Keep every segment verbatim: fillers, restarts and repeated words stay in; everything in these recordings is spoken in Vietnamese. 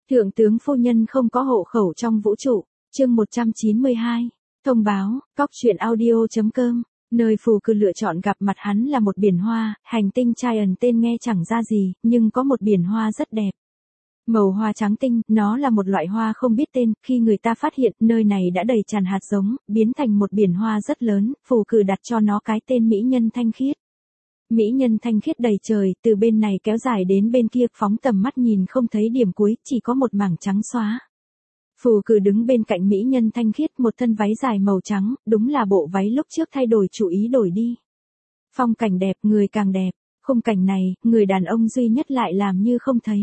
Thượng tướng phu nhân không có hộ khẩu trong vũ trụ. Chương một trăm chín mươi hai. Thông báo, cóc truyện audio chấm com. Nơi phù cử lựa chọn gặp mặt hắn là một biển hoa, hành tinh Giant tên nghe chẳng ra gì, nhưng có một biển hoa rất đẹp. Màu hoa trắng tinh, nó là một loại hoa không biết tên, khi người ta phát hiện nơi này đã đầy tràn hạt giống, biến thành một biển hoa rất lớn, phù cử đặt cho nó cái tên mỹ nhân thanh khiết. Mỹ nhân thanh khiết đầy trời, từ bên này kéo dài đến bên kia, phóng tầm mắt nhìn không thấy điểm cuối, chỉ có một mảng trắng xóa. Phù cử đứng bên cạnh mỹ nhân thanh khiết, một thân váy dài màu trắng, đúng là bộ váy lúc trước thay đổi chủ ý đổi đi. Phong cảnh đẹp, người càng đẹp, khung cảnh này, người đàn ông duy nhất lại làm như không thấy.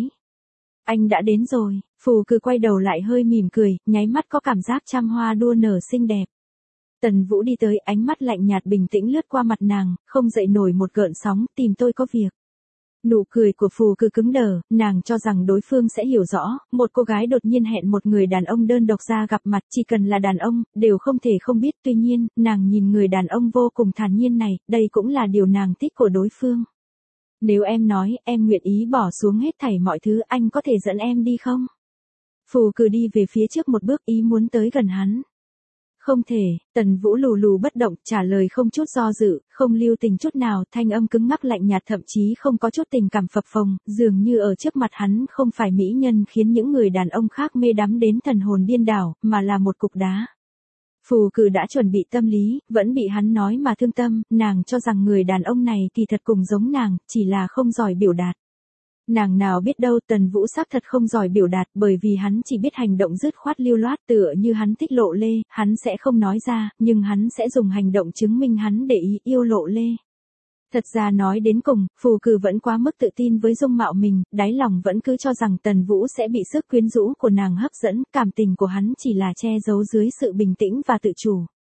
Anh đã đến rồi, phù cử quay đầu lại hơi mỉm cười, nháy mắt có cảm giác trăm hoa đua nở xinh đẹp. Tần Vũ đi tới, ánh mắt lạnh nhạt bình tĩnh lướt qua mặt nàng, không dậy nổi một gợn sóng, tìm tôi có việc. Nụ cười của phù cử cứng đờ, nàng cho rằng đối phương sẽ hiểu rõ, một cô gái đột nhiên hẹn một người đàn ông đơn độc ra gặp mặt, chỉ cần là đàn ông, đều không thể không biết, tuy nhiên, nàng nhìn người đàn ông vô cùng thản nhiên này, đây cũng là điều nàng thích của đối phương. Nếu em nói, em nguyện ý bỏ xuống hết thảy mọi thứ, anh có thể dẫn em đi không? Phù cử đi về phía trước một bước, ý muốn tới gần hắn. Không thể, Tần Vũ lù lù bất động, trả lời không chút do dự, không lưu tình chút nào, thanh âm cứng ngắc lạnh nhạt thậm chí không có chút tình cảm phập phồng, dường như ở trước mặt hắn không phải mỹ nhân khiến những người đàn ông khác mê đắm đến thần hồn điên đảo, mà là một cục đá. Phù cử đã chuẩn bị tâm lý, vẫn bị hắn nói mà thương tâm, nàng cho rằng người đàn ông này kỳ thật cùng giống nàng, chỉ là không giỏi biểu đạt. Nàng nào biết đâu Tần Vũ xác thật không giỏi biểu đạt, bởi vì hắn chỉ biết hành động dứt khoát lưu loát, tựa như hắn thích Lộ Lê, hắn sẽ không nói ra, nhưng hắn sẽ dùng hành động chứng minh hắn để ý yêu Lộ Lê. Thật ra nói đến cùng, phù cử vẫn quá mức tự tin với dung mạo mình, đáy lòng vẫn cứ cho rằng Tần Vũ sẽ bị sức quyến rũ của nàng hấp dẫn, cảm tình của hắn chỉ là che giấu dưới sự bình tĩnh và tự chủ.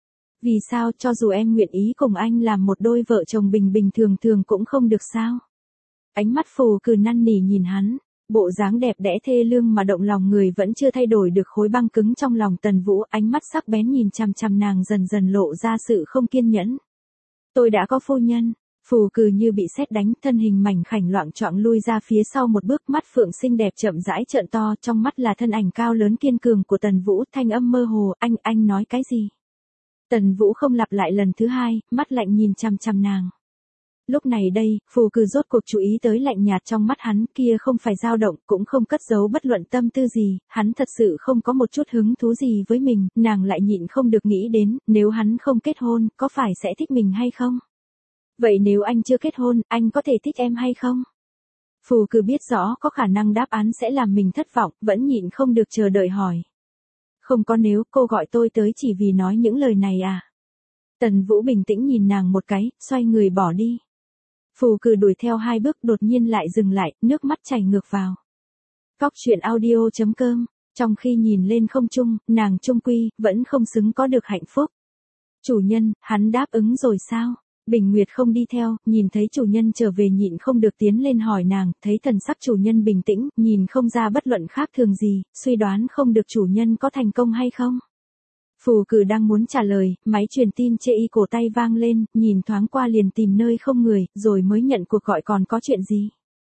Vì sao cho dù em nguyện ý cùng anh làm một đôi vợ chồng bình bình thường thường cũng không được sao? Ánh mắt phù cử năn nỉ nhìn hắn, bộ dáng đẹp đẽ thê lương mà động lòng người vẫn chưa thay đổi được khối băng cứng trong lòng Tần Vũ, ánh mắt sắc bén nhìn chằm chằm nàng dần dần lộ ra sự không kiên nhẫn. Tôi đã có phu nhân. Phù cử như bị sét đánh, thân hình mảnh khảnh loạng choạng lui ra phía sau một bước, mắt phượng xinh đẹp chậm rãi trợn to, trong mắt là thân ảnh cao lớn kiên cường của Tần Vũ, thanh âm mơ hồ, anh, anh nói cái gì? Tần Vũ không lặp lại lần thứ hai, mắt lạnh nhìn chằm chằm nàng. Lúc này đây, phù cử rốt cuộc chú ý tới lạnh nhạt trong mắt hắn, kia không phải dao động, cũng không cất giấu bất luận tâm tư gì, hắn thật sự không có một chút hứng thú gì với mình, nàng lại nhịn không được nghĩ đến, nếu hắn không kết hôn, có phải sẽ thích mình hay không? Vậy nếu anh chưa kết hôn, anh có thể thích em hay không? Phù cử biết rõ có khả năng đáp án sẽ làm mình thất vọng, vẫn nhịn không được chờ đợi hỏi. Không có nếu, cô gọi tôi tới chỉ vì nói những lời này à? Tần Vũ bình tĩnh nhìn nàng một cái, xoay người bỏ đi. Phù cử đuổi theo hai bước đột nhiên lại dừng lại, nước mắt chảy ngược vào. Cóc truyện audio chấm com, trong khi nhìn lên không trung, nàng trung quy, vẫn không xứng có được hạnh phúc. Chủ nhân, hắn đáp ứng rồi sao? Bình Nguyệt không đi theo, nhìn thấy chủ nhân trở về nhịn không được tiến lên hỏi nàng, thấy thần sắc chủ nhân bình tĩnh, nhìn không ra bất luận khác thường gì, suy đoán không được chủ nhân có thành công hay không. Phù cử đang muốn trả lời, máy truyền tin chê y cổ tay vang lên, nhìn thoáng qua liền tìm nơi không người, rồi mới nhận cuộc gọi còn có chuyện gì.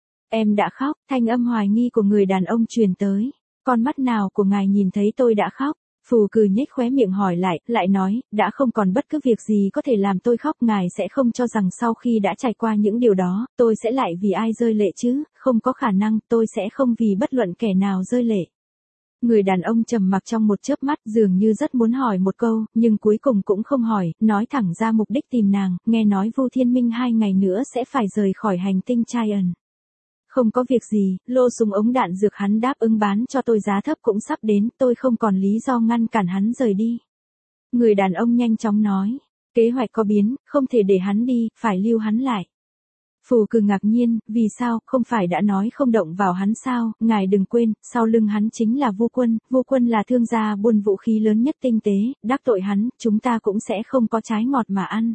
Em đã khóc, thanh âm hoài nghi của người đàn ông truyền tới. Con mắt nào của ngài nhìn thấy tôi đã khóc? Phù cử nhếch khóe miệng hỏi lại, lại nói, đã không còn bất cứ việc gì có thể làm tôi khóc, ngài sẽ không cho rằng sau khi đã trải qua những điều đó, tôi sẽ lại vì ai rơi lệ chứ, không có khả năng, tôi sẽ không vì bất luận kẻ nào rơi lệ. Người đàn ông trầm mặc trong một chớp mắt, dường như rất muốn hỏi một câu, nhưng cuối cùng cũng không hỏi, nói thẳng ra mục đích tìm nàng, nghe nói Vu Thiên Minh hai ngày nữa sẽ phải rời khỏi hành tinh Giant. Không có việc gì, lô súng ống đạn dược hắn đáp ứng bán cho tôi giá thấp cũng sắp đến, tôi không còn lý do ngăn cản hắn rời đi. Người đàn ông nhanh chóng nói, kế hoạch có biến, không thể để hắn đi, phải lưu hắn lại. Phù cử ngạc nhiên, vì sao, không phải đã nói không động vào hắn sao, ngài đừng quên, sau lưng hắn chính là Vu Quân, Vu Quân là thương gia buôn vũ khí lớn nhất tinh tế, đắc tội hắn, chúng ta cũng sẽ không có trái ngọt mà ăn.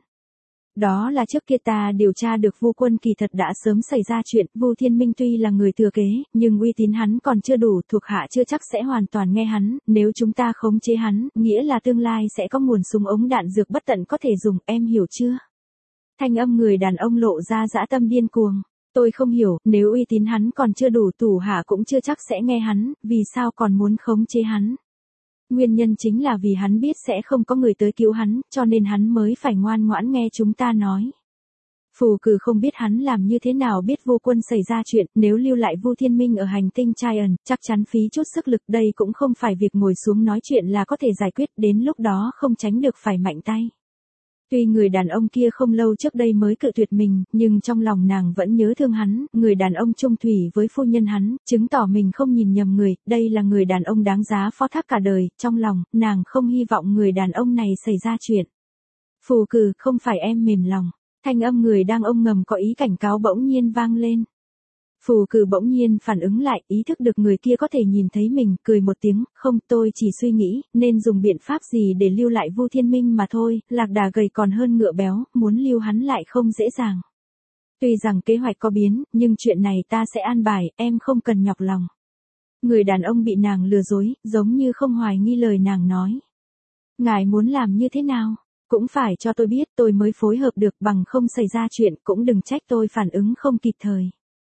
Đó là trước kia ta điều tra được Vu Quân kỳ thật đã sớm xảy ra chuyện, Vu Thiên Minh tuy là người thừa kế, nhưng uy tín hắn còn chưa đủ, thuộc hạ chưa chắc sẽ hoàn toàn nghe hắn, nếu chúng ta khống chế hắn, nghĩa là tương lai sẽ có nguồn súng ống đạn dược bất tận có thể dùng, em hiểu chưa? Thanh âm người đàn ông lộ ra dã tâm điên cuồng. Tôi không hiểu, nếu uy tín hắn còn chưa đủ thủ hạ cũng chưa chắc sẽ nghe hắn, vì sao còn muốn khống chế hắn. Nguyên nhân chính là vì hắn biết sẽ không có người tới cứu hắn, cho nên hắn mới phải ngoan ngoãn nghe chúng ta nói. Phù Cử không biết hắn làm như thế nào biết Vu Quân xảy ra chuyện, nếu lưu lại Vu Thiên Minh ở hành tinh Traian, chắc chắn phí chút sức lực, đây cũng không phải việc ngồi xuống nói chuyện là có thể giải quyết, đến lúc đó không tránh được phải mạnh tay. Tuy người đàn ông kia không lâu trước đây mới cự tuyệt mình, nhưng trong lòng nàng vẫn nhớ thương hắn, người đàn ông chung thủy với phu nhân hắn, chứng tỏ mình không nhìn nhầm người, đây là người đàn ông đáng giá phó thác cả đời, trong lòng, nàng không hy vọng người đàn ông này xảy ra chuyện. Phù Cử, không phải em mềm lòng. Thanh âm người đang ôm ngầm có ý cảnh cáo bỗng nhiên vang lên. Phù Cử bỗng nhiên phản ứng lại, ý thức được người kia có thể nhìn thấy mình, cười một tiếng, không, tôi chỉ suy nghĩ, nên dùng biện pháp gì để lưu lại Vu Thiên Minh mà thôi, lạc đà gầy còn hơn ngựa béo, muốn lưu hắn lại không dễ dàng. Tuy rằng kế hoạch có biến, nhưng chuyện này ta sẽ an bài, em không cần nhọc lòng. Người đàn ông bị nàng lừa dối, giống như không hoài nghi lời nàng nói. Ngài muốn làm như thế nào? Cũng phải cho tôi biết tôi mới phối hợp được, bằng không xảy ra chuyện, cũng đừng trách tôi phản ứng không kịp thời.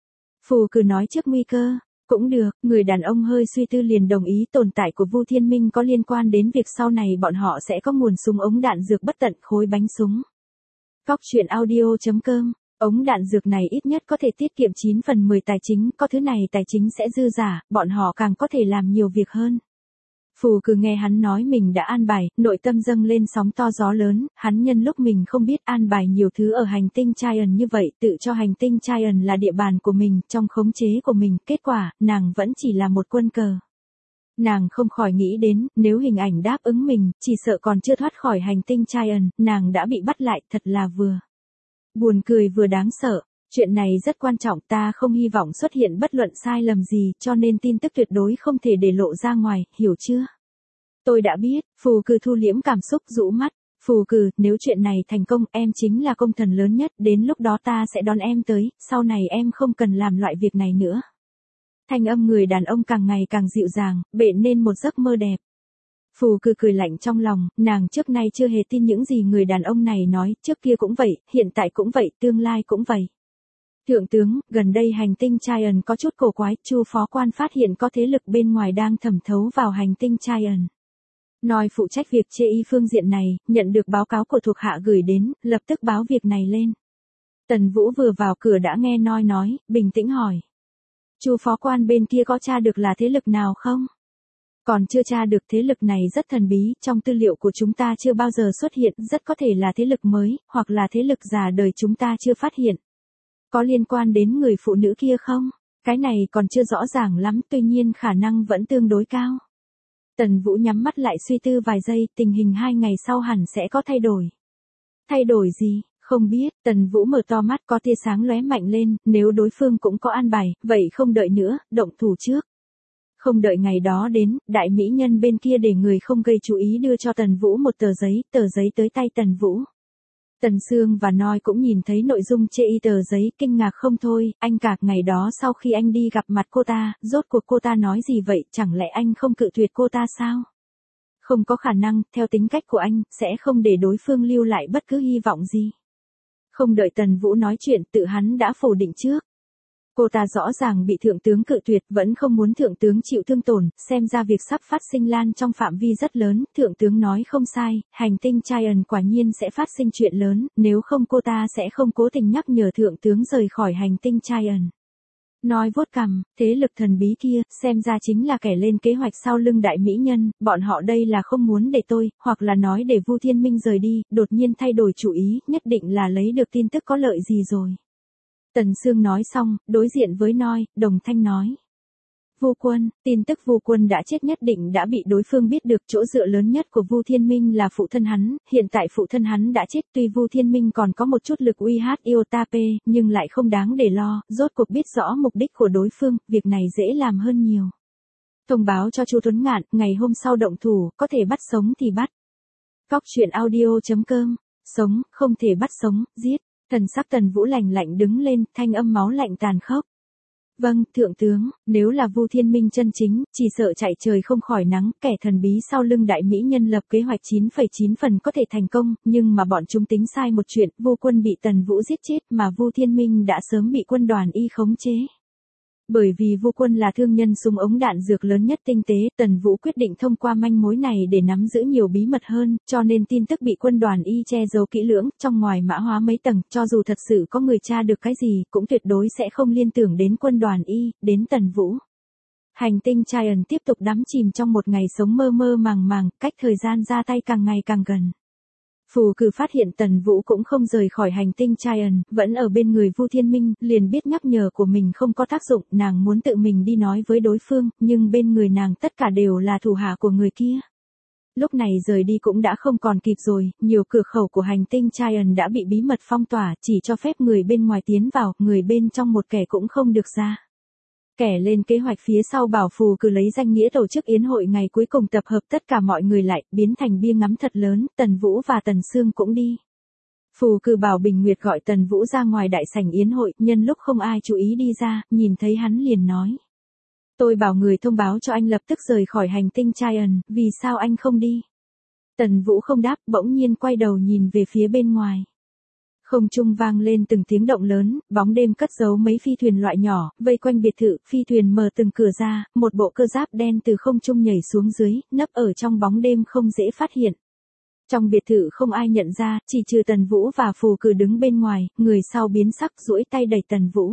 Phù Cử nói trước nguy cơ, cũng được, người đàn ông hơi suy tư liền đồng ý tồn tại của Vu Thiên Minh có liên quan đến việc sau này bọn họ sẽ có nguồn súng ống đạn dược bất tận khối bánh súng. Cóc truyện audio chấm com, ống đạn dược này ít nhất có thể tiết kiệm chín phần mười tài chính, có thứ này tài chính sẽ dư giả, bọn họ càng có thể làm nhiều việc hơn. Phù Cử nghe hắn nói mình đã an bài, nội tâm dâng lên sóng to gió lớn, hắn nhân lúc mình không biết an bài nhiều thứ ở hành tinh Traian như vậy, tự cho hành tinh Traian là địa bàn của mình, trong khống chế của mình, kết quả, nàng vẫn chỉ là một quân cờ. Nàng không khỏi nghĩ đến, nếu hình ảnh đáp ứng mình, chỉ sợ còn chưa thoát khỏi hành tinh Traian, nàng đã bị bắt lại, thật là vừa buồn cười vừa đáng sợ. Chuyện này rất quan trọng, ta không hy vọng xuất hiện bất luận sai lầm gì, cho nên tin tức tuyệt đối không thể để lộ ra ngoài, hiểu chưa? Tôi đã biết. Phù Cử thu liễm cảm xúc, rũ mắt. Phù Cử, nếu chuyện này thành công, em chính là công thần lớn nhất, đến lúc đó ta sẽ đón em tới, sau này em không cần làm loại việc này nữa. Thanh âm người đàn ông càng ngày càng dịu dàng, bện nên một giấc mơ đẹp. Phù Cử cười lạnh trong lòng, nàng trước nay chưa hề tin những gì người đàn ông này nói, trước kia cũng vậy, hiện tại cũng vậy, tương lai cũng vậy. Thượng tướng, gần đây hành tinh Traian có chút cổ quái, Chu phó quan phát hiện có thế lực bên ngoài đang thẩm thấu vào hành tinh Traian. Nói phụ trách việc chê y phương diện này, nhận được báo cáo của thuộc hạ gửi đến, lập tức báo việc này lên. Tần Vũ vừa vào cửa đã nghe Noi nói, bình tĩnh hỏi. Chu phó quan bên kia có tra được là thế lực nào không? Còn chưa tra được, thế lực này rất thần bí, trong tư liệu của chúng ta chưa bao giờ xuất hiện, rất có thể là thế lực mới, hoặc là thế lực già đời chúng ta chưa phát hiện. Có liên quan đến người phụ nữ kia không? Cái này còn chưa rõ ràng lắm, tuy nhiên khả năng vẫn tương đối cao. Tần Vũ nhắm mắt lại suy tư vài giây, tình hình hai ngày sau hẳn sẽ có thay đổi. Thay đổi gì? Không biết. Tần Vũ mở to mắt, có tia sáng lóe mạnh lên, nếu đối phương cũng có an bài, vậy không đợi nữa, động thủ trước. Không đợi ngày đó đến, đại mỹ nhân bên kia để người không gây chú ý đưa cho Tần Vũ một tờ giấy, tờ giấy tới tay Tần Vũ. Tần Sương và Noi cũng nhìn thấy nội dung chê y tờ giấy, kinh ngạc không thôi, anh Cạc ngày đó sau khi anh đi gặp mặt cô ta, rốt cuộc cô ta nói gì vậy, chẳng lẽ anh không cự tuyệt cô ta sao? Không có khả năng, theo tính cách của anh, sẽ không để đối phương lưu lại bất cứ hy vọng gì. Không đợi Tần Vũ nói chuyện, tự hắn đã phủ định trước. Cô ta rõ ràng bị thượng tướng cự tuyệt, vẫn không muốn thượng tướng chịu thương tổn, xem ra việc sắp phát sinh lan trong phạm vi rất lớn, thượng tướng nói không sai, hành tinh Traian quả nhiên sẽ phát sinh chuyện lớn, nếu không cô ta sẽ không cố tình nhắc nhở thượng tướng rời khỏi hành tinh Traian. Nói vuốt cằm, thế lực thần bí kia, xem ra chính là kẻ lên kế hoạch sau lưng đại mỹ nhân, bọn họ đây là không muốn để tôi, hoặc là nói để Vu Thiên Minh rời đi, đột nhiên thay đổi chủ ý, nhất định là lấy được tin tức có lợi gì rồi. Tần Sương nói xong, đối diện với Noi, đồng thanh nói. Vu Quân, tin tức Vu Quân đã chết nhất định đã bị đối phương biết được, chỗ dựa lớn nhất của Vu Thiên Minh là phụ thân hắn, hiện tại phụ thân hắn đã chết, tuy Vu Thiên Minh còn có một chút lực uy hiếp Iotape, nhưng lại không đáng để lo, rốt cuộc biết rõ mục đích của đối phương, việc này dễ làm hơn nhiều. Thông báo cho Chu Tuấn Ngạn, ngày hôm sau động thủ, có thể bắt sống thì bắt. Cóc truyện audio chấm com, sống, không thể bắt sống, giết. Thần sắc Tần Vũ lạnh lạnh đứng lên, thanh âm máu lạnh tàn khốc. Vâng, thượng tướng, nếu là Vu Thiên Minh chân chính, chỉ sợ chạy trời không khỏi nắng, kẻ thần bí sau lưng đại mỹ nhân lập kế hoạch chín phẩy chín phần có thể thành công, nhưng mà bọn chúng tính sai một chuyện, Vu Quân bị Tần Vũ giết chết mà Vu Thiên Minh đã sớm bị quân đoàn y khống chế. Bởi vì Vu Quân là thương nhân súng ống đạn dược lớn nhất tinh tế, Tần Vũ quyết định thông qua manh mối này để nắm giữ nhiều bí mật hơn, cho nên tin tức bị quân đoàn y che giấu kỹ lưỡng, trong ngoài mã hóa mấy tầng, cho dù thật sự có người tra được cái gì, cũng tuyệt đối sẽ không liên tưởng đến quân đoàn y, đến Tần Vũ. Hành tinh Giant tiếp tục đắm chìm trong một ngày sống mơ mơ màng màng, cách thời gian ra tay càng ngày càng gần. Phù Cử phát hiện Tần Vũ cũng không rời khỏi hành tinh Giant, vẫn ở bên người Vu Thiên Minh, liền biết nhắc nhở của mình không có tác dụng, nàng muốn tự mình đi nói với đối phương, nhưng bên người nàng tất cả đều là thủ hạ của người kia. Lúc này rời đi cũng đã không còn kịp rồi, nhiều cửa khẩu của hành tinh Giant đã bị bí mật phong tỏa, chỉ cho phép người bên ngoài tiến vào, người bên trong một kẻ cũng không được ra. Kẻ lên kế hoạch phía sau bảo Phù Cử lấy danh nghĩa tổ chức yến hội ngày cuối cùng tập hợp tất cả mọi người lại, biến thành bia ngắm thật lớn, Tần Vũ và Tần Sương cũng đi. Phù Cử bảo Bình Nguyệt gọi Tần Vũ ra ngoài đại sảnh yến hội, nhân lúc không ai chú ý đi ra, nhìn thấy hắn liền nói. Tôi bảo người thông báo cho anh lập tức rời khỏi hành tinh Giant, vì sao anh không đi? Tần Vũ không đáp, bỗng nhiên quay đầu nhìn về phía bên ngoài. Không trung vang lên từng tiếng động lớn, bóng đêm cất giấu mấy phi thuyền loại nhỏ, vây quanh biệt thự, phi thuyền mở từng cửa ra, một bộ cơ giáp đen từ không trung nhảy xuống dưới, nấp ở trong bóng đêm không dễ phát hiện. Trong biệt thự không ai nhận ra, chỉ trừ Tần Vũ và Phù Cử đứng bên ngoài, người sau biến sắc duỗi tay đẩy Tần Vũ.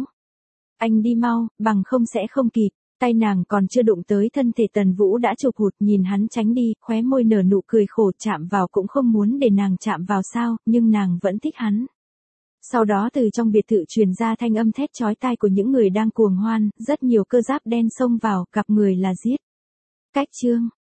Anh đi mau, bằng không sẽ không kịp, tay nàng còn chưa đụng tới thân thể Tần Vũ đã chụp hụt, nhìn hắn tránh đi, khóe môi nở nụ cười khổ, chạm vào cũng không muốn để nàng chạm vào sao, nhưng nàng vẫn thích hắn. Sau đó từ trong biệt thự truyền ra thanh âm thét chói tai của những người đang cuồng hoan, rất nhiều cơ giáp đen xông vào, gặp người là giết. Cách chương